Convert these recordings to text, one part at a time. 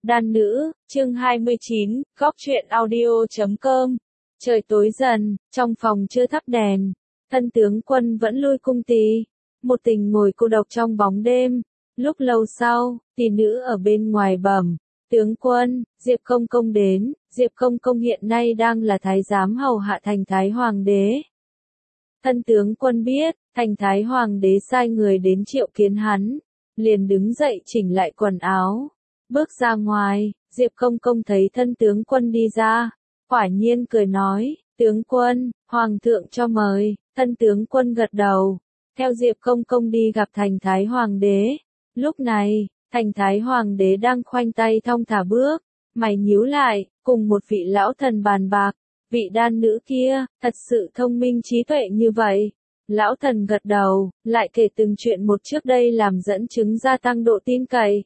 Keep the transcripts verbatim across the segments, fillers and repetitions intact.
Đan nữ, chương hai mươi chín, góc truyện audio chấm com. Trời tối dần, trong phòng chưa thắp đèn, thân tướng quân vẫn lui cung tỳ, một tình ngồi cô độc trong bóng đêm. Lúc lâu sau, tỷ nữ ở bên ngoài bẩm, tướng quân, Diệp Công Công đến. Diệp Công Công hiện nay đang là thái giám hầu hạ thành thái hoàng đế. Thân tướng quân biết, thành thái hoàng đế sai người đến triệu kiến hắn, liền đứng dậy chỉnh lại quần áo, bước ra ngoài. Diệp Công Công thấy thân tướng quân đi ra, quả nhiên cười nói, tướng quân, hoàng thượng cho mời. Thân tướng quân gật đầu, theo Diệp Công Công đi gặp thành thái hoàng đế. Lúc này, thành thái hoàng đế đang khoanh tay thong thả bước, mày nhíu lại, cùng một vị lão thần bàn bạc. Vị đan nữ kia, thật sự thông minh trí tuệ như vậy. Lão thần gật đầu, lại kể từng chuyện một trước đây làm dẫn chứng gia tăng độ tin cậy.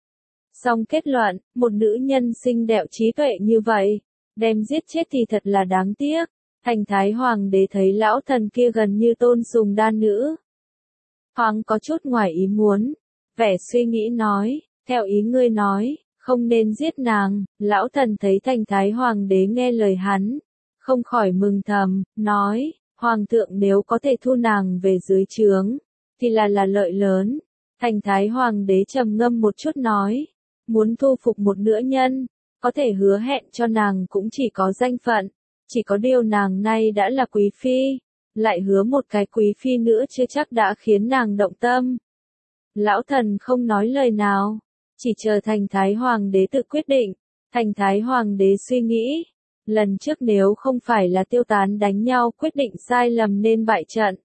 Xong kết luận, một nữ nhân xinh đẹp trí tuệ như vậy, đem giết chết thì thật là đáng tiếc. Thành thái hoàng đế thấy lão thần kia gần như tôn sùng đan nữ, thoáng có chút ngoài ý muốn, vẻ suy nghĩ nói, theo ý ngươi nói, không nên giết nàng. Lão thần thấy thành thái hoàng đế nghe lời hắn, không khỏi mừng thầm, nói, hoàng thượng nếu có thể thu nàng về dưới trướng, thì là là lợi lớn. Thành thái hoàng đế trầm ngâm một chút nói, muốn thu phục một nữ nhân, có thể hứa hẹn cho nàng cũng chỉ có danh phận, chỉ có điều nàng nay đã là quý phi, lại hứa một cái quý phi nữa chưa chắc đã khiến nàng động tâm. Lão thần không nói lời nào, chỉ chờ thành thái hoàng đế tự quyết định. Thành thái hoàng đế suy nghĩ, lần trước nếu không phải là tiêu tán đánh nhau quyết định sai lầm nên bại trận,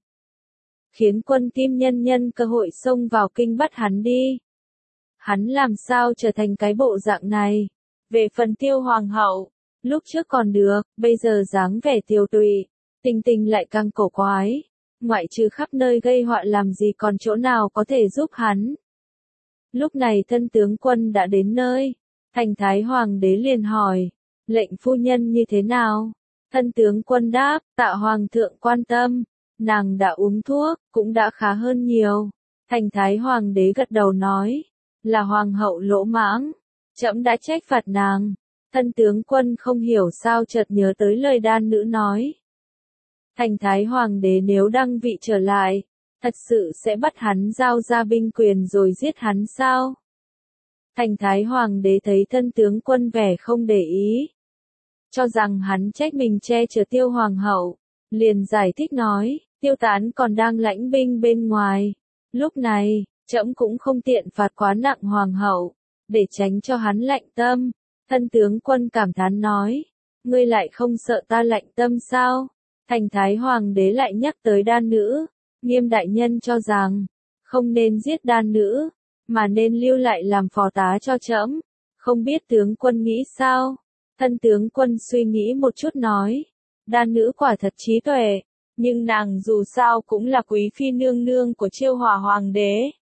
khiến quân Kim nhân nhân cơ hội xông vào kinh bắt hắn đi, hắn làm sao trở thành cái bộ dạng này. Về phần Tiêu hoàng hậu, lúc trước còn được, bây giờ dáng vẻ tiều tụy, tình tình lại càng cổ quái, ngoại trừ khắp nơi gây họa làm gì còn chỗ nào có thể giúp hắn. Lúc này thân tướng quân đã đến nơi, thành thái hoàng đế liền hỏi, lệnh phu nhân như thế nào? Thân tướng quân đáp, tạ hoàng thượng quan tâm, nàng đã uống thuốc, cũng đã khá hơn nhiều. Thành thái hoàng đế gật đầu nói, là hoàng hậu lỗ mãng, trẫm đã trách phạt nàng. Thân tướng quân không hiểu sao chợt nhớ tới lời đan nữ nói, thành thái hoàng đế nếu đăng vị trở lại, thật sự sẽ bắt hắn giao ra binh quyền rồi giết hắn sao? Thành thái hoàng đế thấy thân tướng quân vẻ không để ý, cho rằng hắn trách mình che chở Tiêu hoàng hậu, liền giải thích nói, Tiêu tán còn đang lãnh binh bên ngoài, lúc này, trẫm cũng không tiện phạt quá nặng hoàng hậu, để tránh cho hắn lạnh tâm. Thân tướng quân cảm thán nói, ngươi lại không sợ ta lạnh tâm sao? Thành thái hoàng đế lại nhắc tới đan nữ, Nghiêm đại nhân cho rằng, không nên giết đan nữ, mà nên lưu lại làm phò tá cho trẫm, không biết tướng quân nghĩ sao? Thân tướng quân suy nghĩ một chút nói, đan nữ quả thật trí tuệ, nhưng nàng dù sao cũng là quý phi nương nương của Chiêu Hòa hoàng đế,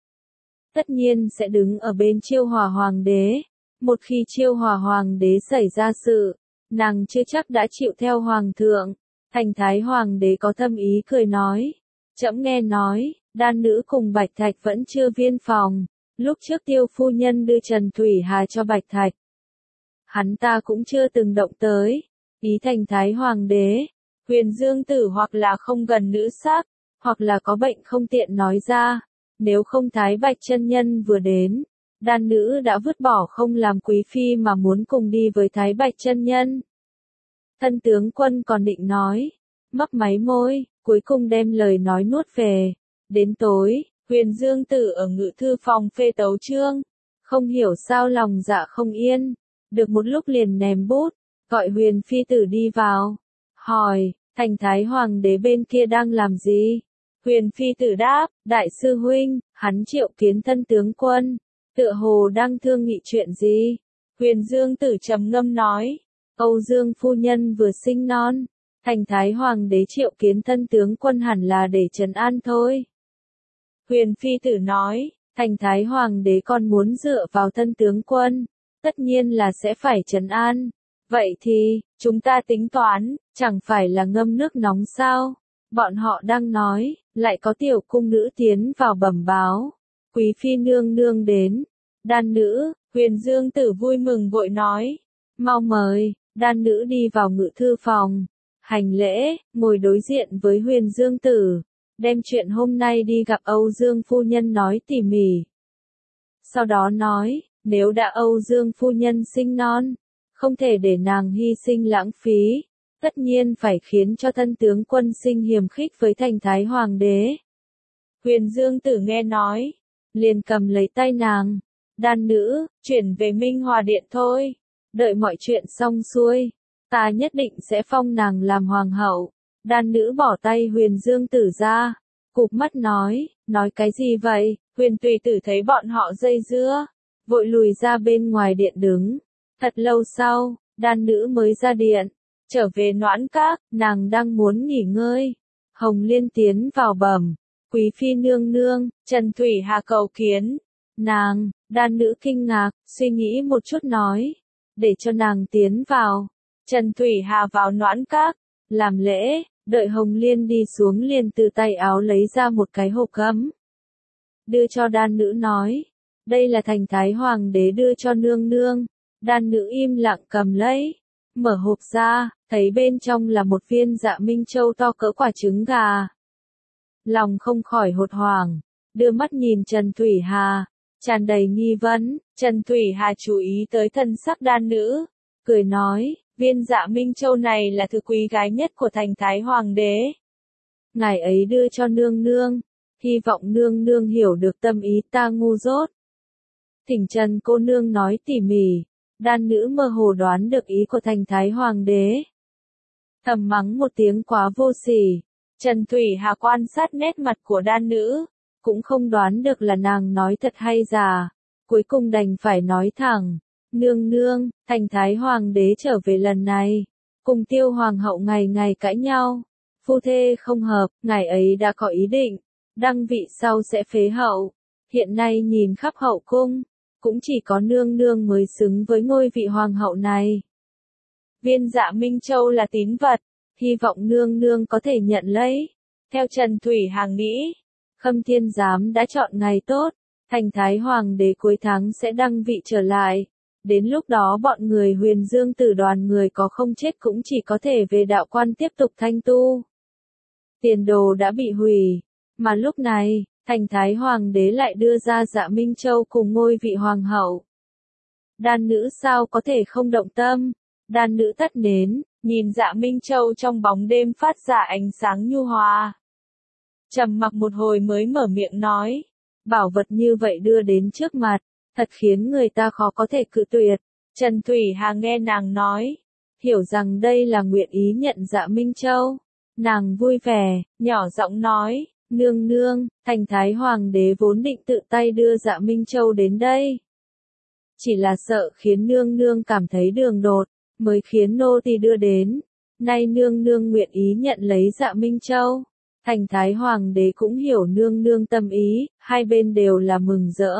tất nhiên sẽ đứng ở bên Chiêu Hòa hoàng đế. Một khi Chiêu Hòa hoàng đế xảy ra sự, nàng chưa chắc đã chịu theo hoàng thượng. Thành thái hoàng đế có thâm ý cười nói, trẫm nghe nói, đan nữ cùng Bạch Thạch vẫn chưa viên phòng, lúc trước Tiêu phu nhân đưa Trần Thủy Hà cho Bạch Thạch, hắn ta cũng chưa từng động tới. Ý thành thái hoàng đế, Huyền Dương tử hoặc là không gần nữ sắc, hoặc là có bệnh không tiện nói ra, nếu không Thái Bạch chân nhân vừa đến, đan nữ đã vứt bỏ không làm quý phi mà muốn cùng đi với Thái Bạch chân nhân. Thân tướng quân còn định nói, mấp máy môi, cuối cùng đem lời nói nuốt về. Đến tối, Huyền Dương tử ở ngự thư phòng phê tấu chương, không hiểu sao lòng dạ không yên, được một lúc liền ném bút, gọi Huyền phi tử đi vào, hỏi, thành thái hoàng đế bên kia đang làm gì? Huyền phi tử đáp, đại sư huynh, hắn triệu kiến thân tướng quân, tựa hồ đang thương nghị chuyện gì? Huyền Dương tử trầm ngâm nói, Âu Dương phu nhân vừa sinh non, thành thái hoàng đế triệu kiến thân tướng quân hẳn là để trấn an thôi. Huyền phi tử nói, thành thái hoàng đế còn muốn dựa vào thân tướng quân, tất nhiên là sẽ phải trấn an. Vậy thì, chúng ta tính toán, chẳng phải là ngâm nước nóng sao? Bọn họ đang nói, lại có tiểu cung nữ tiến vào bẩm báo, quý phi nương nương đến. Đan nữ, Huyền Dương Tử vui mừng vội nói. Mau mời, đan nữ đi vào ngự thư phòng. Hành lễ, ngồi đối diện với Huyền Dương Tử. Đem chuyện hôm nay đi gặp Âu Dương phu nhân nói tỉ mỉ. Sau đó nói, nếu đã Âu Dương phu nhân sinh non, không thể để nàng hy sinh lãng phí, tất nhiên phải khiến cho thân tướng quân sinh hiềm khích với thành thái hoàng đế. Huyền Dương Tử nghe nói, liền cầm lấy tay nàng, đan nữ, chuyển về Minh Hòa Điện thôi, đợi mọi chuyện xong xuôi, ta nhất định sẽ phong nàng làm hoàng hậu. Đan nữ bỏ tay Huyền Dương Tử ra, cụp mắt nói, nói cái gì vậy? Huyền Tùy Tử thấy bọn họ dây dưa, vội lùi ra bên ngoài điện đứng. Thật lâu sau, đan nữ mới ra điện, trở về Noãn Các, nàng đang muốn nghỉ ngơi. Hồng Liên tiến vào bẩm, quý phi nương nương, Trần Thủy Hà cầu kiến. Nàng, đan nữ kinh ngạc, suy nghĩ một chút nói, để cho nàng tiến vào. Trần Thủy Hà vào Noãn Các, làm lễ, đợi Hồng Liên đi xuống liền từ tay áo lấy ra một cái hộp gấm. Đưa cho đan nữ nói, đây là thành thái hoàng đế đưa cho nương nương. Đan nữ im lặng cầm lấy, mở hộp ra, thấy bên trong là một viên Dạ Minh Châu to cỡ quả trứng gà. Lòng không khỏi hốt hoảng, đưa mắt nhìn Trần Thủy Hà, tràn đầy nghi vấn. Trần Thủy Hà chú ý tới thân sắc đan nữ, cười nói, viên Dạ Minh Châu này là thứ quý gái nhất của thành thái hoàng đế. Ngài ấy đưa cho nương nương, hy vọng nương nương hiểu được tâm ý ta ngu dốt. Thỉnh Trần cô nương nói tỉ mỉ. Đan nữ mơ hồ đoán được ý của thành thái hoàng đế. Thầm mắng một tiếng quá vô sỉ. Trần Thủy Hà quan sát nét mặt của đan nữ, cũng không đoán được là nàng nói thật hay giả. Cuối cùng đành phải nói thẳng, nương nương, thành thái hoàng đế trở về lần này, cùng Tiêu hoàng hậu ngày ngày cãi nhau, phu thê không hợp, ngài ấy đã có ý định, đăng vị sau sẽ phế hậu. Hiện nay nhìn khắp hậu cung, cũng chỉ có nương nương mới xứng với ngôi vị hoàng hậu này. Viên Dạ Minh Châu là tín vật, hy vọng nương nương có thể nhận lấy. Theo Trần Thủy Hà nghĩ, Khâm Thiên Giám đã chọn ngày tốt, thành thái hoàng đế cuối tháng sẽ đăng vị trở lại. Đến lúc đó bọn người Huyền Dương Tử đoàn người có không chết cũng chỉ có thể về đạo quan tiếp tục thanh tu. Tiền đồ đã bị hủy, mà lúc này, thành thái hoàng đế lại đưa ra Dạ Minh Châu cùng ngôi vị hoàng hậu. Đan nữ sao có thể không động tâm? Đan nữ tắt nến, nhìn Dạ Minh Châu trong bóng đêm phát ra ánh sáng nhu hòa. Trầm mặc một hồi mới mở miệng nói, bảo vật như vậy đưa đến trước mặt, thật khiến người ta khó có thể cự tuyệt. Trần Thủy Hà nghe nàng nói, hiểu rằng đây là nguyện ý nhận Dạ Minh Châu. Nàng vui vẻ, nhỏ giọng nói, nương nương, thành thái hoàng đế vốn định tự tay đưa Dạ Minh Châu đến đây. Chỉ là sợ khiến nương nương cảm thấy đường đột, mới khiến nô tỳ đưa đến. Nay nương nương nguyện ý nhận lấy Dạ Minh Châu. Thành thái hoàng đế cũng hiểu nương nương tâm ý, hai bên đều là mừng rỡ.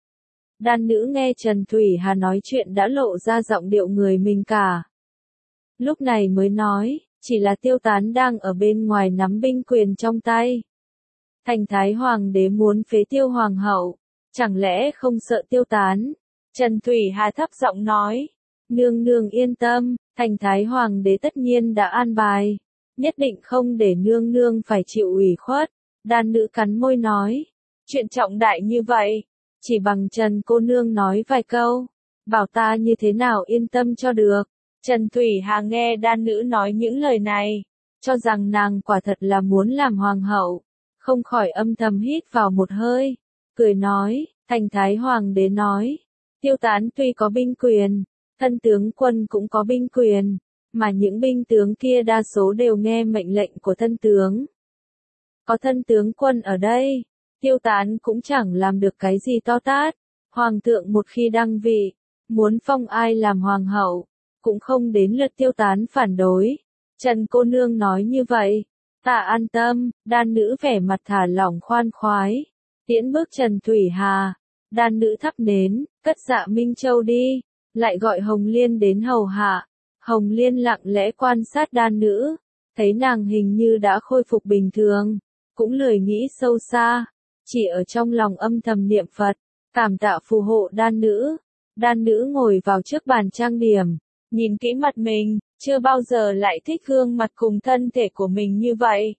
Đan nữ nghe Trần Thủy Hà nói chuyện đã lộ ra giọng điệu người mình cả. Lúc này mới nói, chỉ là Tiêu Tán đang ở bên ngoài nắm binh quyền trong tay. Thành thái hoàng đế muốn phế Tiêu hoàng hậu, chẳng lẽ không sợ Tiêu Tán? Trần Thủy Hà thấp giọng nói, nương nương yên tâm, thành thái hoàng đế tất nhiên đã an bài, nhất định không để nương nương phải chịu ủy khuất. Đan nữ cắn môi nói, chuyện trọng đại như vậy, chỉ bằng Trần cô nương nói vài câu, bảo ta như thế nào yên tâm cho được. Trần Thủy Hà nghe đan nữ nói những lời này, cho rằng nàng quả thật là muốn làm hoàng hậu, không khỏi âm thầm hít vào một hơi, cười nói, thành thái hoàng đế nói, Tiêu Tán tuy có binh quyền, thân tướng quân cũng có binh quyền, mà những binh tướng kia đa số đều nghe mệnh lệnh của thân tướng. Có thân tướng quân ở đây, Tiêu Tán cũng chẳng làm được cái gì to tát. Hoàng thượng một khi đăng vị, muốn phong ai làm hoàng hậu, cũng không đến lượt Tiêu Tán phản đối. Trần cô nương nói như vậy, ta an tâm. Đan nữ vẻ mặt thả lỏng khoan khoái, tiễn bước Trần Thủy Hà. Đan nữ thắp nến, cất Dạ Minh Châu đi, lại gọi Hồng Liên đến hầu hạ. Hồng Liên lặng lẽ quan sát đan nữ, thấy nàng hình như đã khôi phục bình thường, cũng lười nghĩ sâu xa, chỉ ở trong lòng âm thầm niệm Phật. Cảm tạ phù hộ đan nữ. Đan nữ ngồi vào trước bàn trang điểm, nhìn kỹ mặt mình, chưa bao giờ lại thích gương mặt cùng thân thể của mình như vậy.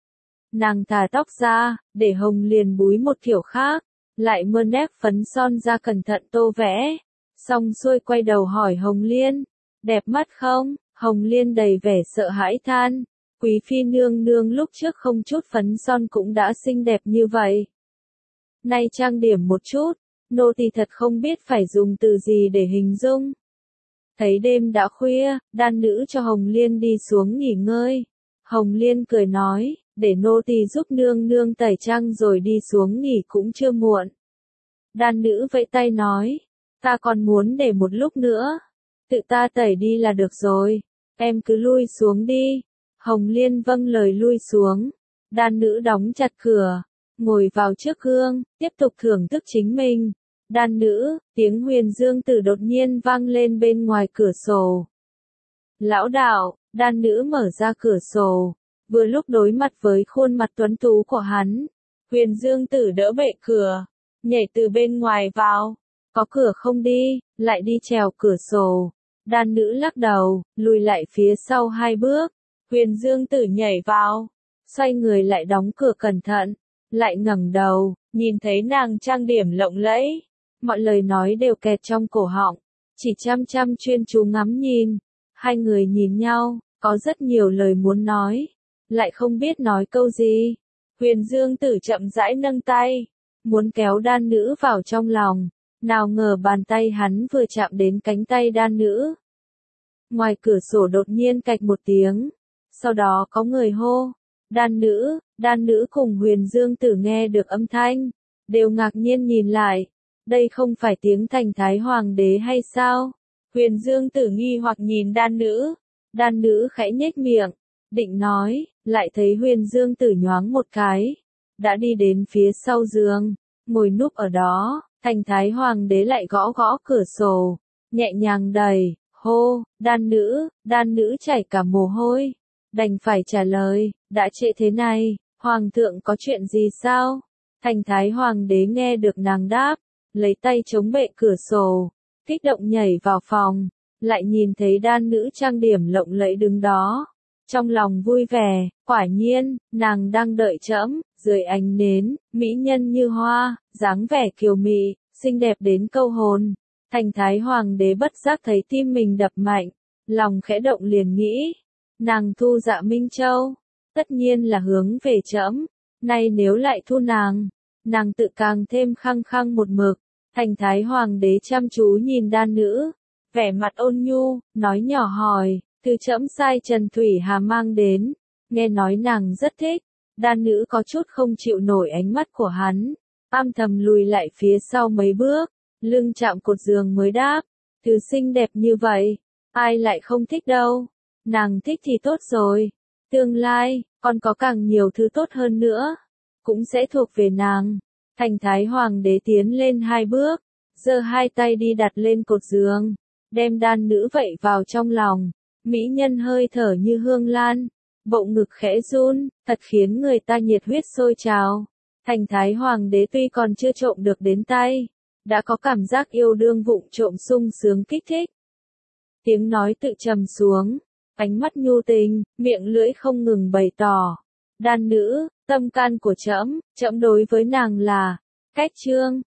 Nàng thả tóc ra, để Hồng Liên búi một kiểu khác, lại mơn nét phấn son ra cẩn thận tô vẽ. Xong xuôi quay đầu hỏi Hồng Liên, đẹp mắt không? Hồng Liên đầy vẻ sợ hãi than, quý phi nương nương lúc trước không chút phấn son cũng đã xinh đẹp như vậy. Nay trang điểm một chút, nô tỳ thật không biết phải dùng từ gì để hình dung. Thấy đêm đã khuya, đan nữ cho Hồng Liên đi xuống nghỉ ngơi. Hồng Liên cười nói, để nô tỳ giúp nương nương tẩy trang rồi đi xuống nghỉ cũng chưa muộn. Đan nữ vẫy tay nói, ta còn muốn để một lúc nữa. Tự ta tẩy đi là được rồi, em cứ lui xuống đi. Hồng Liên vâng lời lui xuống. Đan nữ đóng chặt cửa, ngồi vào trước gương, tiếp tục thưởng thức chính mình. Đan nữ, tiếng Huyền Dương Tử đột nhiên vang lên bên ngoài cửa sổ. Lão đạo, đan nữ mở ra cửa sổ, vừa lúc đối mặt với khuôn mặt tuấn tú của hắn. Huyền Dương Tử đỡ bệ cửa, nhảy từ bên ngoài vào. Có cửa không đi, lại đi trèo cửa sổ. Đan nữ lắc đầu, lùi lại phía sau hai bước. Huyền Dương Tử nhảy vào, xoay người lại đóng cửa cẩn thận, lại ngẩng đầu, nhìn thấy nàng trang điểm lộng lẫy. Mọi lời nói đều kẹt trong cổ họng, chỉ chăm chăm chuyên chú ngắm nhìn. Hai người nhìn nhau, có rất nhiều lời muốn nói, lại không biết nói câu gì. Huyền Dương Tử chậm rãi nâng tay, muốn kéo đan nữ vào trong lòng. Nào ngờ bàn tay hắn vừa chạm đến cánh tay đan nữ. Ngoài cửa sổ đột nhiên cạch một tiếng, sau đó có người hô, đan nữ. Đan nữ cùng Huyền Dương Tử nghe được âm thanh, đều ngạc nhiên nhìn lại. Đây không phải tiếng Thành Thái Hoàng đế hay sao? Huyền Dương Tử nghi hoặc nhìn đan nữ. Đan nữ khẽ nhếch miệng, định nói, lại thấy Huyền Dương Tử nhoáng một cái, đã đi đến phía sau giường, ngồi núp ở đó. Thành Thái Hoàng đế lại gõ gõ cửa sổ, nhẹ nhàng đẩy, hô, đan nữ. Đan nữ chảy cả mồ hôi, đành phải trả lời, đã trễ thế này, Hoàng thượng có chuyện gì sao? Thành Thái Hoàng đế nghe được nàng đáp, lấy tay chống bệ cửa sổ, kích động nhảy vào phòng, lại nhìn thấy đan nữ trang điểm lộng lẫy đứng đó. Trong lòng vui vẻ, quả nhiên, nàng đang đợi trẫm. Dưới ánh nến, mỹ nhân như hoa, dáng vẻ kiều mị, xinh đẹp đến câu hồn. Thành Thái Hoàng đế bất giác thấy tim mình đập mạnh, lòng khẽ động liền nghĩ, nàng thu Dạ Minh Châu, tất nhiên là hướng về trẫm. Nay nếu lại thu nàng, nàng tự càng thêm khăng khăng một mực. Thành Thái Hoàng đế chăm chú nhìn đan nữ, vẻ mặt ôn nhu, nói nhỏ hỏi, thư trẫm sai Trần Thủy Hà mang đến, nghe nói nàng rất thích. Đan nữ có chút không chịu nổi ánh mắt của hắn, âm thầm lùi lại phía sau mấy bước, lưng chạm cột giường mới đáp, thứ xinh đẹp như vậy, ai lại không thích đâu, nàng thích thì tốt rồi, tương lai, còn có càng nhiều thứ tốt hơn nữa, cũng sẽ thuộc về nàng. Thành Thái Hoàng đế tiến lên hai bước, giơ hai tay đi đặt lên cột giường, đem đan nữ vậy vào trong lòng, mỹ nhân hơi thở như hương lan. Bụng ngực khẽ run, thật khiến người ta nhiệt huyết sôi trào. Thành Thái Hoàng đế tuy còn chưa trộm được đến tay, đã có cảm giác yêu đương vụng trộm sung sướng kích thích. Tiếng nói tự trầm xuống, ánh mắt nhu tình, miệng lưỡi không ngừng bày tỏ. Đan nữ, tâm can của trẫm, trẫm đối với nàng là cách chương.